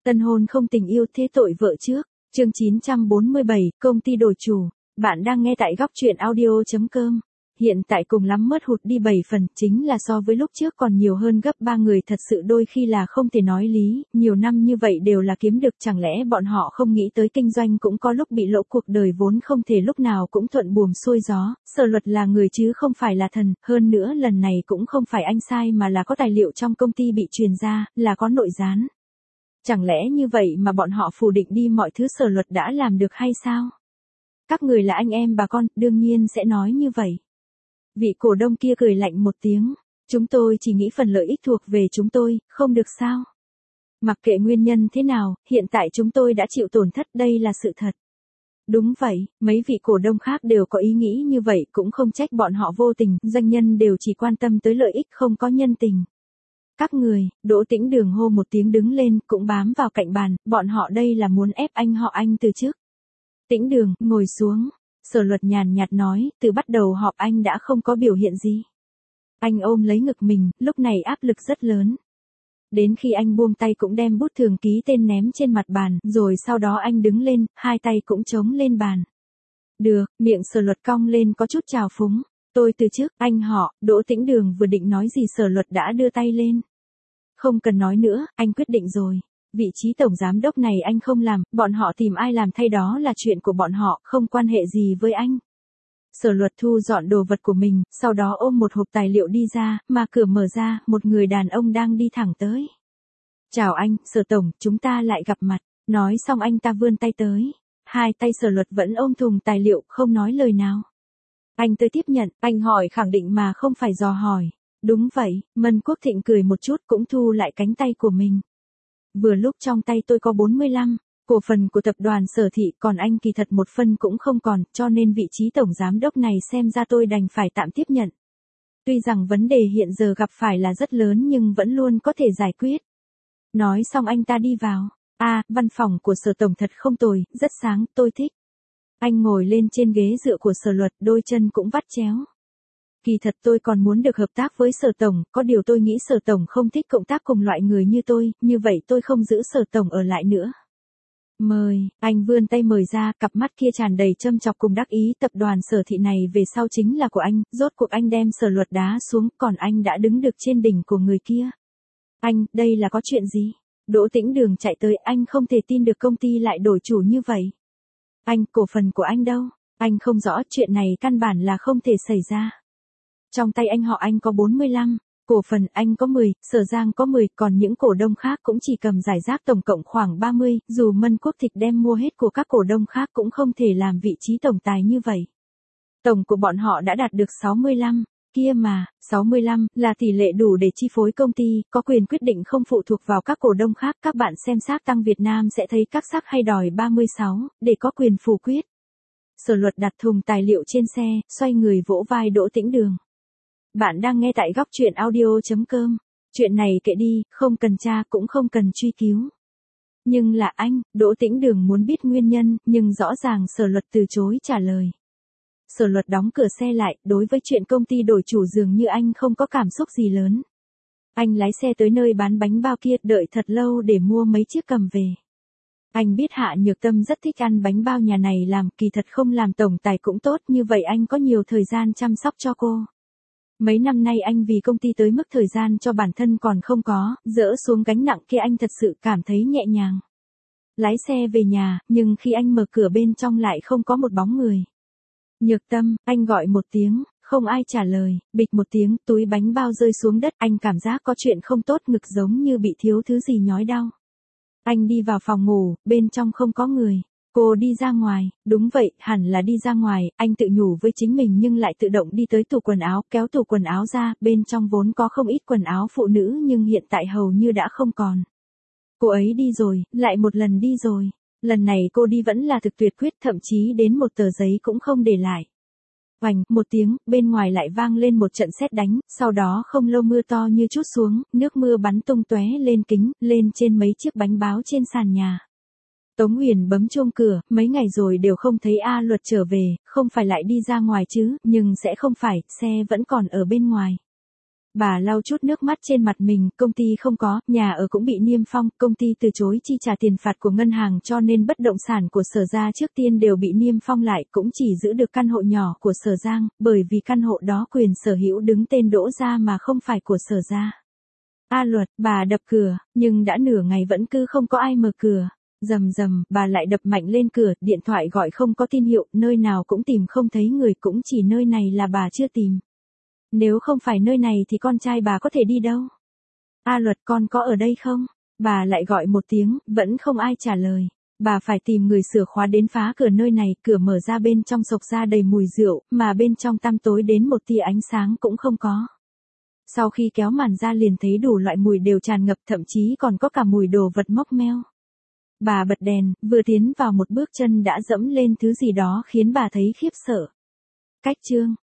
Tân hôn không tình yêu thế tội vợ trước. Chương 947, công ty đổi chủ. Bạn đang nghe tại góc truyện audio.com. Hiện tại cùng lắm mất hụt đi 7 phần, chính là so với lúc trước còn nhiều hơn gấp 3 người, thật sự đôi khi là không thể nói lý, nhiều năm như vậy đều là kiếm được, chẳng lẽ bọn họ không nghĩ tới kinh doanh cũng có lúc bị lỗ, cuộc đời vốn không thể lúc nào cũng thuận buồm xuôi gió, Sở Luật là người chứ không phải là thần, hơn nữa lần này cũng không phải anh sai mà là có tài liệu trong công ty bị truyền ra, là có nội gián. Chẳng lẽ như vậy mà bọn họ phủ định đi mọi thứ Sở Luật đã làm được hay sao? Các người là anh em bà con, đương nhiên sẽ nói như vậy. Vị cổ đông kia cười lạnh một tiếng, chúng tôi chỉ nghĩ phần lợi ích thuộc về chúng tôi, không được sao? Mặc kệ nguyên nhân thế nào, hiện tại chúng tôi đã chịu tổn thất, đây là sự thật. Đúng vậy, mấy vị cổ đông khác đều có ý nghĩ như vậy, cũng không trách bọn họ vô tình, doanh nhân đều chỉ quan tâm tới lợi ích không có nhân tình. Các người, Đỗ Tĩnh Đường hô một tiếng đứng lên, cũng bám vào cạnh bàn, bọn họ đây là muốn ép anh họ Anh từ chức. Tĩnh Đường, ngồi xuống. Sở Luật nhàn nhạt nói, từ bắt đầu họp anh đã không có biểu hiện gì. Anh ôm lấy ngực mình, lúc này áp lực rất lớn. Đến khi anh buông tay cũng đem bút thường ký tên ném trên mặt bàn, rồi sau đó anh đứng lên, hai tay cũng chống lên bàn. Được, miệng Sở Luật cong lên có chút trào phúng. Tôi từ chức, anh họ. Đỗ Tĩnh Đường vừa định nói gì Sở Luật đã đưa tay lên. Không cần nói nữa, anh quyết định rồi. Vị trí tổng giám đốc này anh không làm, bọn họ tìm ai làm thay đó là chuyện của bọn họ, không quan hệ gì với anh. Sở Luật thu dọn đồ vật của mình, sau đó ôm một hộp tài liệu đi ra, mà cửa mở ra, một người đàn ông đang đi thẳng tới. Chào anh, Sở Tổng, chúng ta lại gặp mặt. Nói xong anh ta vươn tay tới. Hai tay Sở Luật vẫn ôm thùng tài liệu, không nói lời nào. Anh tới tiếp nhận, anh hỏi khẳng định mà không phải dò hỏi. Đúng vậy, Mân Quốc Thịnh cười một chút cũng thu lại cánh tay của mình. Vừa lúc trong tay tôi có 45 cổ phần của tập đoàn Sở Thị, còn anh kỳ thật một phân cũng không còn, cho nên vị trí tổng giám đốc này xem ra tôi đành phải tạm tiếp nhận. Tuy rằng vấn đề hiện giờ gặp phải là rất lớn nhưng vẫn luôn có thể giải quyết. Nói xong anh ta đi vào. Văn phòng của Sở Tổng thật không tồi, rất sáng, tôi thích. Anh ngồi lên trên ghế dựa của Sở Luật, đôi chân cũng vắt chéo. Kỳ thật tôi còn muốn được hợp tác với Sở Tổng, có điều tôi nghĩ Sở Tổng không thích cộng tác cùng loại người như tôi, như vậy tôi không giữ Sở Tổng ở lại nữa. Mời, anh vươn tay mời ra, cặp mắt kia tràn đầy châm chọc cùng đắc ý, tập đoàn Sở Thị này về sau chính là của anh, rốt cuộc anh đem Sở Luật đá xuống, còn anh đã đứng được trên đỉnh của người kia. Anh, đây là có chuyện gì? Đỗ Tĩnh Đường chạy tới, anh không thể tin được công ty lại đổi chủ như vậy. Anh, cổ phần của anh đâu? Anh không rõ, chuyện này căn bản là không thể xảy ra. Trong tay anh họ Anh có 45 cổ phần, anh có 10, Sở Giang có 10, còn những cổ đông khác cũng chỉ cầm giải rác tổng cộng khoảng 30, dù Mân Quốc Thịnh đem mua hết của các cổ đông khác cũng không thể làm vị trí tổng tài như vậy. Tổng của bọn họ đã đạt được 65, kia mà, 65 là tỷ lệ đủ để chi phối công ty, có quyền quyết định không phụ thuộc vào các cổ đông khác, các bạn xem xác tăng Việt Nam sẽ thấy các xác hay đòi 36, để có quyền phủ quyết. Sở Luật đặt thùng tài liệu trên xe, xoay người vỗ vai Đỗ Tĩnh Đường. Bạn đang nghe tại góc truyện audio.com. Chuyện này kệ đi, không cần tra cũng không cần truy cứu. Nhưng là anh, Đỗ Tĩnh Đường muốn biết nguyên nhân, nhưng rõ ràng Sở Luật từ chối trả lời. Sở Luật đóng cửa xe lại, đối với chuyện công ty đổi chủ dường như anh không có cảm xúc gì lớn. Anh lái xe tới nơi bán bánh bao kia, đợi thật lâu để mua mấy chiếc cầm về. Anh biết Hạ Nhược Tâm rất thích ăn bánh bao nhà này làm, kỳ thật không làm tổng tài cũng tốt, như vậy anh có nhiều thời gian chăm sóc cho cô. Mấy năm nay anh vì công ty tới mức thời gian cho bản thân còn không có, dỡ xuống gánh nặng kia anh thật sự cảm thấy nhẹ nhàng. Lái xe về nhà, nhưng khi anh mở cửa bên trong lại không có một bóng người. Nhược Tâm, anh gọi một tiếng, không ai trả lời, bịch một tiếng, túi bánh bao rơi xuống đất, anh cảm giác có chuyện không tốt, ngực giống như bị thiếu thứ gì nhói đau. Anh đi vào phòng ngủ, bên trong không có người. Cô đi ra ngoài, đúng vậy, hẳn là đi ra ngoài, anh tự nhủ với chính mình nhưng lại tự động đi tới tủ quần áo, kéo tủ quần áo ra, bên trong vốn có không ít quần áo phụ nữ nhưng hiện tại hầu như đã không còn. Cô ấy đi rồi, lại một lần đi rồi. Lần này cô đi vẫn là thực tuyệt quyết, thậm chí đến một tờ giấy cũng không để lại. Oành, một tiếng, bên ngoài lại vang lên một trận sét đánh, sau đó không lâu mưa to như trút xuống, nước mưa bắn tung tóe lên kính, lên trên mấy chiếc bánh báo trên sàn nhà. Tống Huyền bấm chuông cửa, mấy ngày rồi đều không thấy A Luật trở về, không phải lại đi ra ngoài chứ, nhưng sẽ không phải, xe vẫn còn ở bên ngoài. Bà lau chút nước mắt trên mặt mình, công ty không có, nhà ở cũng bị niêm phong, công ty từ chối chi trả tiền phạt của ngân hàng cho nên bất động sản của Sở Gia trước tiên đều bị niêm phong lại, cũng chỉ giữ được căn hộ nhỏ của Sở Giang, bởi vì căn hộ đó quyền sở hữu đứng tên Đỗ Gia mà không phải của Sở Gia. A Luật, bà đập cửa, nhưng đã nửa ngày vẫn cứ không có ai mở cửa. Rầm rầm, bà lại đập mạnh lên cửa, điện thoại gọi không có tín hiệu, nơi nào cũng tìm không thấy người, cũng chỉ nơi này là bà chưa tìm. Nếu không phải nơi này thì con trai bà có thể đi đâu? A Luật, con có ở đây không? Bà lại gọi một tiếng, vẫn không ai trả lời. Bà phải tìm người sửa khóa đến phá cửa nơi này, cửa mở ra bên trong xộc ra đầy mùi rượu, mà bên trong tăm tối đến một tia ánh sáng cũng không có. Sau khi kéo màn ra liền thấy đủ loại mùi đều tràn ngập, thậm chí còn có cả mùi đồ vật mốc meo. Bà bật đèn, vừa tiến vào một bước chân đã dẫm lên thứ gì đó khiến bà thấy khiếp sợ. Cách chương